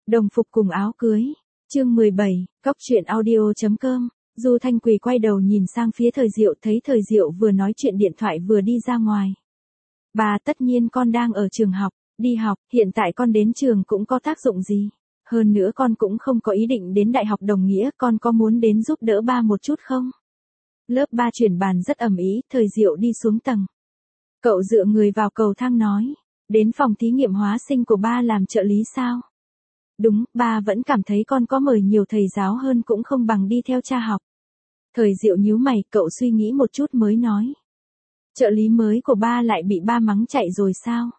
Đồng phục cùng áo cưới. Chương 17, Cóc truyện audio.com. Du Thanh Quỳ quay đầu nhìn sang phía Thời Diệu, thấy Thời Diệu vừa nói chuyện điện thoại vừa đi ra ngoài. Bà, tất nhiên con đang ở trường học, đi học, hiện tại con đến trường cũng có tác dụng gì. Hơn nữa con cũng không có ý định đến đại học đồng nghĩa, con có muốn đến giúp đỡ ba một chút không? Lớp 3 chuyển bàn rất ầm ĩ, Thời Diệu đi xuống tầng. Cậu dựa người vào cầu thang nói, đến phòng thí nghiệm hóa sinh của ba làm trợ lý sao? Đúng, ba vẫn cảm thấy con có mời nhiều thầy giáo hơn cũng không bằng đi theo cha học. Thời Diệu nhíu mày, cậu suy nghĩ một chút mới nói. Trợ lý mới của ba lại bị ba mắng chạy rồi sao?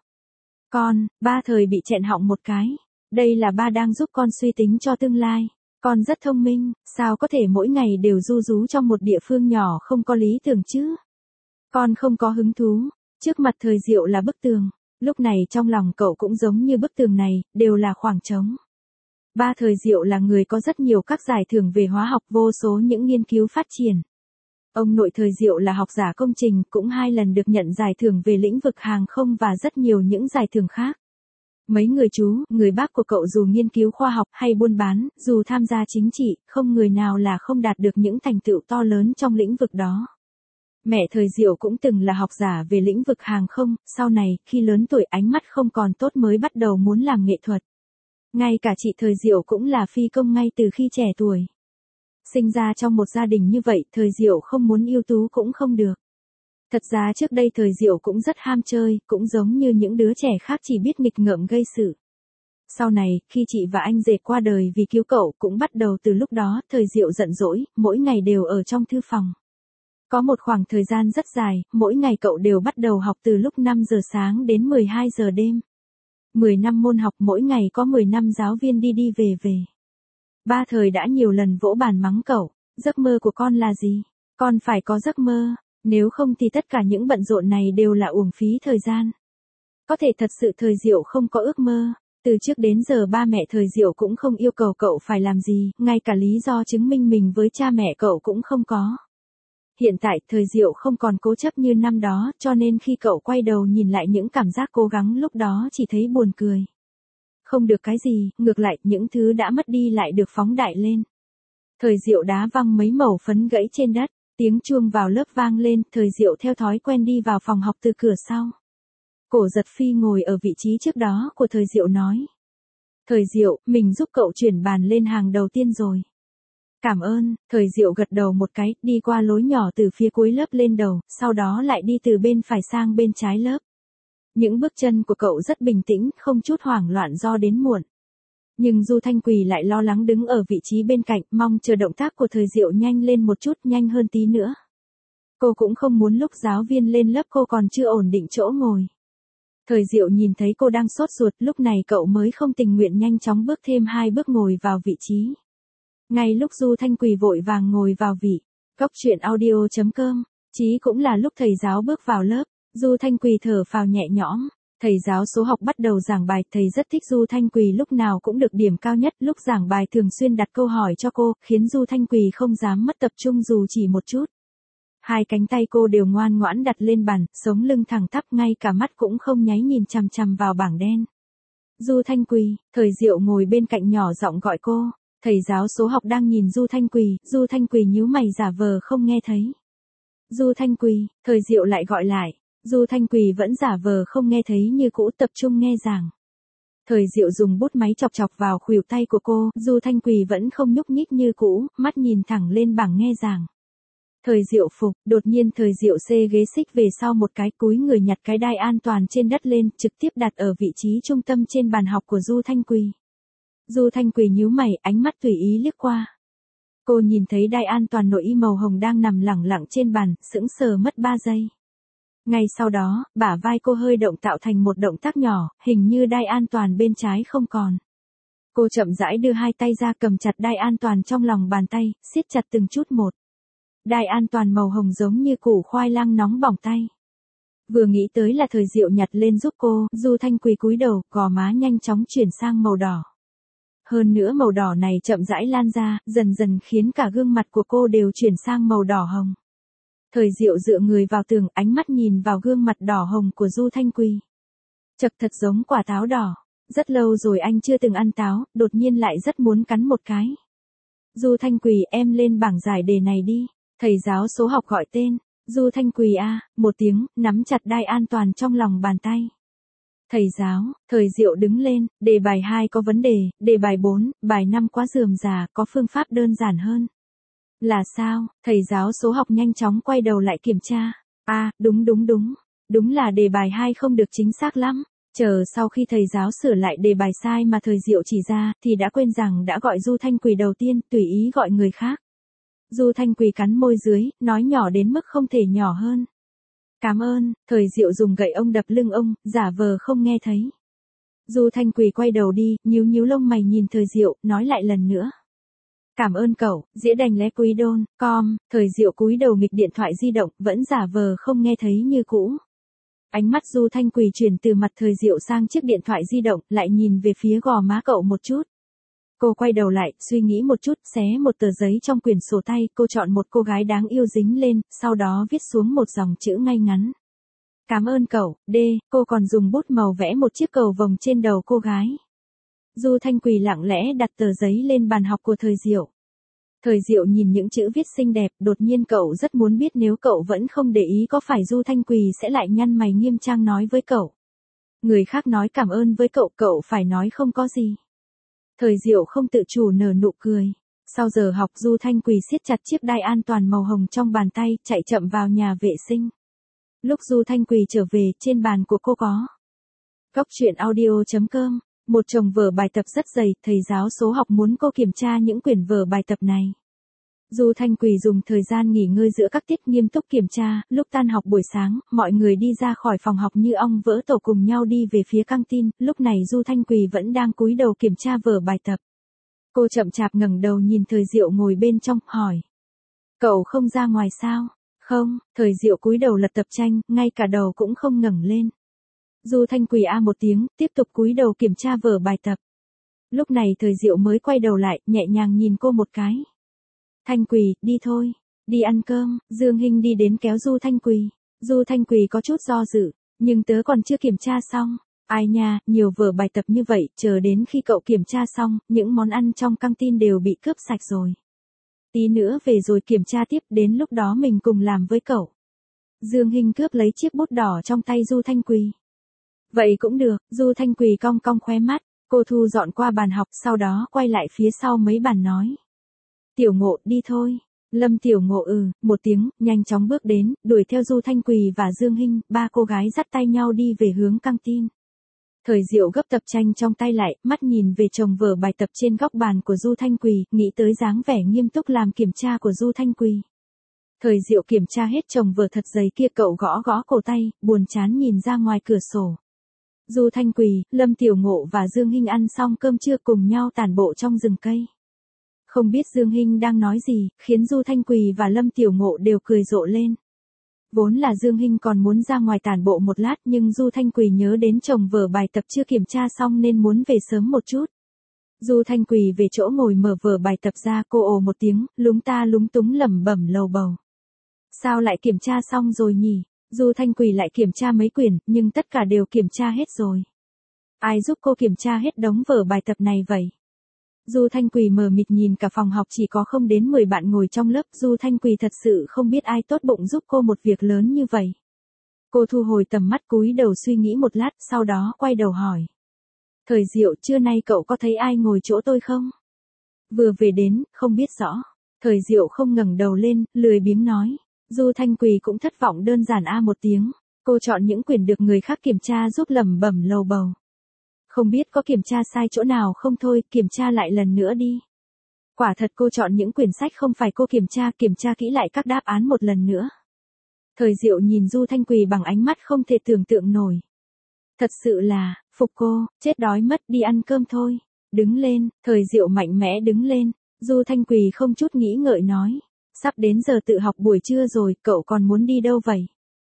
Ba Thời bị chẹn họng một cái. Đây là ba đang giúp con suy tính cho tương lai. Con rất thông minh, sao có thể mỗi ngày đều ru rú trong một địa phương nhỏ không có lý tưởng chứ? Con không có hứng thú. Trước mặt Thời Diệu là bức tường. Lúc này trong lòng cậu cũng giống như bức tường này, đều là khoảng trống. Ba Thời Diệu là người có rất nhiều các giải thưởng về hóa học, vô số những nghiên cứu phát triển. Ông nội Thời Diệu là học giả công trình, cũng 2 lần được nhận giải thưởng về lĩnh vực hàng không và rất nhiều những giải thưởng khác. Mấy người chú, người bác của cậu dù nghiên cứu khoa học hay buôn bán, dù tham gia chính trị, không người nào là không đạt được những thành tựu to lớn trong lĩnh vực đó. Mẹ Thời Diệu cũng từng là học giả về lĩnh vực hàng không, sau này, khi lớn tuổi ánh mắt không còn tốt mới bắt đầu muốn làm nghệ thuật. Ngay cả chị Thời Diệu cũng là phi công ngay từ khi trẻ tuổi. Sinh ra trong một gia đình như vậy, Thời Diệu không muốn ưu tú cũng không được. Thật ra trước đây Thời Diệu cũng rất ham chơi, cũng giống như những đứa trẻ khác chỉ biết nghịch ngợm gây sự. Sau này, khi chị và anh rể qua đời vì cứu cậu, cũng bắt đầu từ lúc đó, Thời Diệu giận dỗi, mỗi ngày đều ở trong thư phòng. Có một khoảng thời gian rất dài, mỗi ngày cậu đều bắt đầu học từ lúc 5 giờ sáng đến 12 giờ đêm. 10 năm môn học, mỗi ngày có 10 năm giáo viên đi đi về về. Ba Thời đã nhiều lần vỗ bàn mắng cậu, giấc mơ của con là gì? Con phải có giấc mơ, nếu không thì tất cả những bận rộn này đều là uổng phí thời gian. Có thể thật sự Thời Diệu không có ước mơ, từ trước đến giờ ba mẹ Thời Diệu cũng không yêu cầu cậu phải làm gì, ngay cả lý do chứng minh mình với cha mẹ cậu cũng không có. Hiện tại Thời Diệu không còn cố chấp như năm đó, cho nên khi cậu quay đầu nhìn lại những cảm giác cố gắng lúc đó chỉ thấy buồn cười. Không được cái gì, ngược lại, những thứ đã mất đi lại được phóng đại lên. Thời Diệu đá văng mấy mẩu phấn gãy trên đất, tiếng chuông vào lớp vang lên, Thời Diệu theo thói quen đi vào phòng học từ cửa sau. Cổ Giật Phi ngồi ở vị trí trước đó của Thời Diệu nói. Thời Diệu, mình giúp cậu chuyển bàn lên hàng đầu tiên rồi. Cảm ơn, Thời Diệu gật đầu một cái, đi qua lối nhỏ từ phía cuối lớp lên đầu, sau đó lại đi từ bên phải sang bên trái lớp. Những bước chân của cậu rất bình tĩnh, không chút hoảng loạn do đến muộn. Nhưng Du Thanh Quỳ lại lo lắng đứng ở vị trí bên cạnh, mong chờ động tác của Thời Diệu nhanh lên một chút, nhanh hơn tí nữa. Cô cũng không muốn lúc giáo viên lên lớp cô còn chưa ổn định chỗ ngồi. Thời Diệu nhìn thấy cô đang sốt ruột, lúc này cậu mới không tình nguyện nhanh chóng bước thêm 2 bước ngồi vào vị trí. Ngay lúc Du Thanh Quỳ vội vàng ngồi vào vị, Cóc truyện audio.com, chí cũng là lúc thầy giáo bước vào lớp, Du Thanh Quỳ thở phào nhẹ nhõm. Thầy giáo số học bắt đầu giảng bài, thầy rất thích Du Thanh Quỳ, lúc nào cũng được điểm cao nhất, lúc giảng bài thường xuyên đặt câu hỏi cho cô, khiến Du Thanh Quỳ không dám mất tập trung dù chỉ một chút. 2 cánh tay cô đều ngoan ngoãn đặt lên bàn, sống lưng thẳng tắp, ngay cả mắt cũng không nháy nhìn chằm chằm vào bảng đen. Du Thanh Quỳ, Thời Diệu ngồi bên cạnh nhỏ giọng gọi cô. Thầy giáo số học đang nhìn Du Thanh Quỳ nhíu mày giả vờ không nghe thấy. Du Thanh Quỳ, Thời Diệu lại gọi lại. Du Thanh Quỳ vẫn giả vờ không nghe thấy như cũ, tập trung nghe giảng. Thời Diệu dùng bút máy chọc chọc vào khuỷu tay của cô, Du Thanh Quỳ vẫn không nhúc nhích như cũ, mắt nhìn thẳng lên bảng nghe giảng. Thời Diệu phục, đột nhiên Thời Diệu xê ghế xích về sau một cái, cúi người nhặt cái đai an toàn trên đất lên, trực tiếp đặt ở vị trí trung tâm trên bàn học của Du Thanh Quỳ. Du Thanh Quỳ nhíu mày, ánh mắt tùy ý liếc qua. Cô nhìn thấy đai an toàn nội y màu hồng đang nằm lẳng lặng trên bàn, sững sờ mất 3 giây. Ngay sau đó, bả vai cô hơi động tạo thành một động tác nhỏ, hình như đai an toàn bên trái không còn. Cô chậm rãi đưa 2 tay ra cầm chặt đai an toàn trong lòng bàn tay, siết chặt từng chút một. Đai an toàn màu hồng giống như củ khoai lang nóng bỏng tay. Vừa nghĩ tới là Thời Diệu nhặt lên giúp cô, Du Thanh Quỳ cúi đầu, gò má nhanh chóng chuyển sang màu đỏ. Hơn nữa màu đỏ này chậm rãi lan ra, dần dần khiến cả gương mặt của cô đều chuyển sang màu đỏ hồng. Thời Diệu dựa người vào tường, ánh mắt nhìn vào gương mặt đỏ hồng của Du Thanh Quỳ. Chật, thật giống quả táo đỏ. Rất lâu rồi anh chưa từng ăn táo, đột nhiên lại rất muốn cắn một cái. Du Thanh Quỳ, em lên bảng giải đề này đi. Thầy giáo số học gọi tên. Du Thanh Quỳ một tiếng, nắm chặt đai an toàn trong lòng bàn tay. Thầy giáo, Thời Diệu đứng lên, đề bài 2 có vấn đề, đề bài 4, bài 5 quá rườm rà, có phương pháp đơn giản hơn. Là sao? Thầy giáo số học nhanh chóng quay đầu lại kiểm tra. Đúng. Đúng là đề bài 2 không được chính xác lắm. Chờ sau khi thầy giáo sửa lại đề bài sai mà Thời Diệu chỉ ra, thì đã quên rằng đã gọi Du Thanh Quỳ đầu tiên, tùy ý gọi người khác. Du Thanh Quỳ cắn môi dưới, nói nhỏ đến mức không thể nhỏ hơn. Cảm ơn. Thời Diệu dùng gậy ông đập lưng ông, giả vờ không nghe thấy. Du Thanh Quỳ quay đầu đi, nhíu lông mày nhìn Thời Diệu, nói lại lần nữa. Cảm ơn cậu, dĩa đành lé quý đôn, com. Thời Diệu cúi đầu nghịch điện thoại di động, vẫn giả vờ không nghe thấy như cũ. Ánh mắt Du Thanh Quỳ chuyển từ mặt Thời Diệu sang chiếc điện thoại di động, lại nhìn về phía gò má cậu một chút. Cô quay đầu lại, suy nghĩ một chút, xé một tờ giấy trong quyển sổ tay, cô chọn một cô gái đáng yêu dính lên, sau đó viết xuống một dòng chữ ngay ngắn. Cảm ơn cậu, cô còn dùng bút màu vẽ một chiếc cầu vồng trên đầu cô gái. Du Thanh Quỳ lặng lẽ đặt tờ giấy lên bàn học của Thời Diệu. Thời Diệu nhìn những chữ viết xinh đẹp, đột nhiên cậu rất muốn biết nếu cậu vẫn không để ý có phải Du Thanh Quỳ sẽ lại nhăn mày nghiêm trang nói với cậu. Người khác nói cảm ơn với cậu, cậu phải nói không có gì. Thời Diệu không tự chủ nở nụ cười. Sau giờ học Du Thanh Quỳ siết chặt chiếc đai an toàn màu hồng trong bàn tay, chạy chậm vào nhà vệ sinh. Lúc Du Thanh Quỳ trở về, trên bàn của cô có Góc truyện audio.com, một chồng vở bài tập rất dày, thầy giáo số học muốn cô kiểm tra những quyển vở bài tập này. Du Thanh Quỳ dùng thời gian nghỉ ngơi giữa các tiết nghiêm túc kiểm tra, lúc tan học buổi sáng, mọi người đi ra khỏi phòng học như ong vỡ tổ cùng nhau đi về phía căng tin, lúc này Du Thanh Quỳ vẫn đang cúi đầu kiểm tra vở bài tập. Cô chậm chạp ngẩng đầu nhìn Thời Diệu ngồi bên trong, hỏi. Cậu không ra ngoài sao? Không. Thời Diệu cúi đầu lật tập tranh, ngay cả đầu cũng không ngẩng lên. Du Thanh Quỳ một tiếng, tiếp tục cúi đầu kiểm tra vở bài tập. Lúc này Thời Diệu mới quay đầu lại, nhẹ nhàng nhìn cô một cái. Thanh Quỳ, đi thôi. Đi ăn cơm. Dương Hinh đi đến kéo Du Thanh Quỳ. Du Thanh Quỳ có chút do dự. Nhưng tớ còn chưa kiểm tra xong. Ai nha, nhiều vở bài tập như vậy, chờ đến khi cậu kiểm tra xong, những món ăn trong căng tin đều bị cướp sạch rồi. Tí nữa về rồi kiểm tra tiếp, đến lúc đó mình cùng làm với cậu. Dương Hinh cướp lấy chiếc bút đỏ trong tay Du Thanh Quỳ. Vậy cũng được. Du Thanh Quỳ cong cong khóe mắt. Cô thu dọn qua bàn học, sau đó quay lại phía sau mấy bàn nói. Tiểu Ngộ, đi thôi. Lâm Tiểu Ngộ một tiếng, nhanh chóng bước đến, đuổi theo Du Thanh Quỳ và Dương Hinh, ba cô gái dắt tay nhau đi về hướng căng tin. Thời Diệu gấp tập tranh trong tay lại, mắt nhìn về chồng vở bài tập trên góc bàn của Du Thanh Quỳ, nghĩ tới dáng vẻ nghiêm túc làm kiểm tra của Du Thanh Quỳ. Thời Diệu kiểm tra hết chồng vở thật dày kia, cậu gõ gõ cổ tay, buồn chán nhìn ra ngoài cửa sổ. Du Thanh Quỳ, Lâm Tiểu Ngộ và Dương Hinh ăn xong cơm trưa cùng nhau tản bộ trong rừng cây. Không biết Dương Hinh đang nói gì, khiến Du Thanh Quỳ và Lâm Tiểu Ngộ đều cười rộ lên. Vốn là Dương Hinh còn muốn ra ngoài tản bộ một lát, nhưng Du Thanh Quỳ nhớ đến chồng vở bài tập chưa kiểm tra xong nên muốn về sớm một chút. Du Thanh Quỳ về chỗ ngồi mở vở bài tập ra, cô ồ một tiếng, lúng ta lúng túng lẩm bẩm lầu bầu. Sao lại kiểm tra xong rồi nhỉ? Du Thanh Quỳ lại kiểm tra mấy quyển, nhưng tất cả đều kiểm tra hết rồi. Ai giúp cô kiểm tra hết đống vở bài tập này vậy? Du Thanh Quỳ mờ mịt nhìn cả phòng học chỉ có không đến 10 bạn ngồi trong lớp. Du Thanh Quỳ thật sự không biết ai tốt bụng giúp cô một việc lớn như vậy. Cô thu hồi tầm mắt, cúi đầu suy nghĩ một lát, sau đó quay đầu hỏi. Thời Diệu, trưa nay cậu có thấy ai ngồi chỗ tôi không? Vừa về đến, không biết rõ. Thời Diệu không ngẩng đầu lên, lười biếng nói. Du Thanh Quỳ cũng thất vọng đơn giản một tiếng. Cô chọn những quyển được người khác kiểm tra giúp, lẩm bẩm lầu bầu. Không biết có kiểm tra sai chỗ nào không, thôi, kiểm tra lại lần nữa đi. Quả thật cô chọn những quyển sách không phải cô kiểm tra kỹ lại các đáp án một lần nữa. Thời Diệu nhìn Du Thanh Quỳ bằng ánh mắt không thể tưởng tượng nổi. Thật sự là, phục cô, chết đói mất, đi ăn cơm thôi. Đứng lên, Thời Diệu mạnh mẽ đứng lên. Du Thanh Quỳ không chút nghĩ ngợi nói. Sắp đến giờ tự học buổi trưa rồi, cậu còn muốn đi đâu vậy?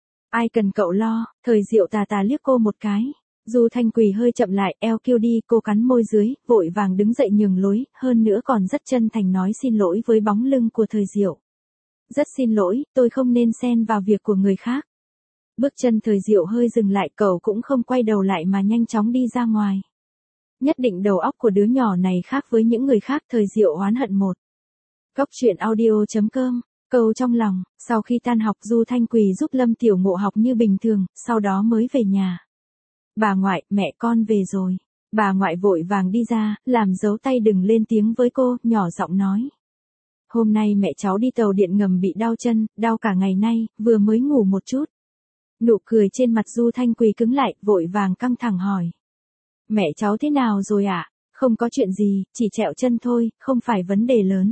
Ai cần cậu lo. Thời Diệu tà tà liếc cô một cái. Du Thanh Quỳ hơi chậm lại, eo kêu đi, cô cắn môi dưới, vội vàng đứng dậy nhường lối, hơn nữa còn rất chân thành nói xin lỗi với bóng lưng của Thời Diệu. Rất xin lỗi, tôi không nên xen vào việc của người khác. Bước chân Thời Diệu hơi dừng lại, cậu cũng không quay đầu lại mà nhanh chóng đi ra ngoài. Nhất định đầu óc của đứa nhỏ này khác với những người khác. Thời Diệu oán hận một. Cốc truyện audio.com. Câu trong lòng, sau khi tan học Du Thanh Quỳ giúp Lâm Tiểu Ngộ học như bình thường, sau đó mới về nhà. Bà ngoại, mẹ con về rồi. Bà ngoại vội vàng đi ra, làm dấu tay đừng lên tiếng với cô, nhỏ giọng nói. Hôm nay mẹ cháu đi tàu điện ngầm bị đau chân, đau cả ngày nay, vừa mới ngủ một chút. Nụ cười trên mặt Du Thanh Quỳ cứng lại, vội vàng căng thẳng hỏi. Mẹ cháu thế nào rồi ạ? Không có chuyện gì, chỉ trẹo chân thôi, không phải vấn đề lớn.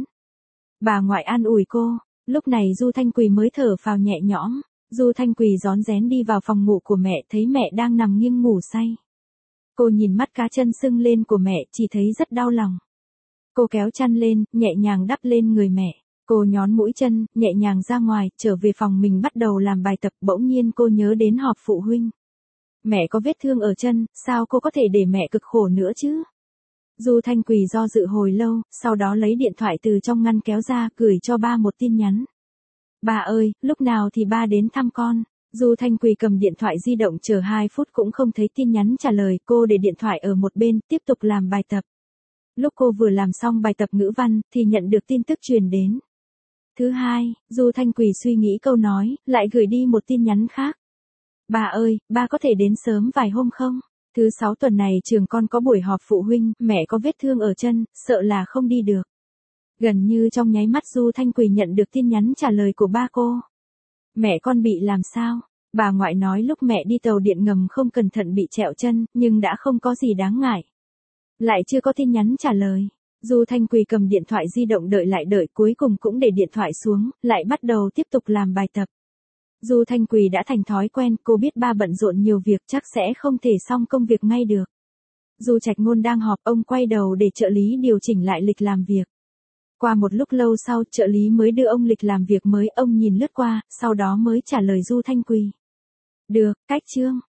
Bà ngoại an ủi cô, lúc này Du Thanh Quỳ mới thở phào nhẹ nhõm. Du Thanh Quỳ rón rén đi vào phòng ngủ của mẹ, thấy mẹ đang nằm nghiêng ngủ say. Cô nhìn mắt cá chân sưng lên của mẹ, chỉ thấy rất đau lòng. Cô kéo chăn lên, nhẹ nhàng đắp lên người mẹ. Cô nhón mũi chân, nhẹ nhàng ra ngoài, trở về phòng mình bắt đầu làm bài tập. Bỗng nhiên cô nhớ đến họp phụ huynh. Mẹ có vết thương ở chân, sao cô có thể để mẹ cực khổ nữa chứ? Du Thanh Quỳ do dự hồi lâu, sau đó lấy điện thoại từ trong ngăn kéo ra, gửi cho ba một tin nhắn. Ba ơi, lúc nào thì ba đến thăm con? Du Thanh Quỳ cầm điện thoại di động chờ 2 phút cũng không thấy tin nhắn trả lời, cô để điện thoại ở một bên, tiếp tục làm bài tập. Lúc cô vừa làm xong bài tập ngữ văn, thì nhận được tin tức truyền đến. Thứ hai, Du Thanh Quỳ suy nghĩ câu nói, lại gửi đi một tin nhắn khác. Ba ơi, ba có thể đến sớm vài hôm không? Thứ 6 tuần này trường con có buổi họp phụ huynh, mẹ có vết thương ở chân, sợ là không đi được. Gần như trong nháy mắt Du Thanh Quỳ nhận được tin nhắn trả lời của ba cô. Mẹ con bị làm sao? Bà ngoại nói lúc mẹ đi tàu điện ngầm không cẩn thận bị trẹo chân, nhưng đã không có gì đáng ngại. Lại chưa có tin nhắn trả lời. Du Thanh Quỳ cầm điện thoại di động đợi cuối cùng cũng để điện thoại xuống, lại bắt đầu tiếp tục làm bài tập. Du Thanh Quỳ đã thành thói quen, cô biết ba bận rộn nhiều việc chắc sẽ không thể xong công việc ngay được. Du Trạch Ngôn đang họp, ông quay đầu để trợ lý điều chỉnh lại lịch làm việc. Qua một lúc lâu sau, trợ lý mới đưa ông lịch làm việc mới, ông nhìn lướt qua, sau đó mới trả lời Du Thanh Quỳ. Được, cách chương.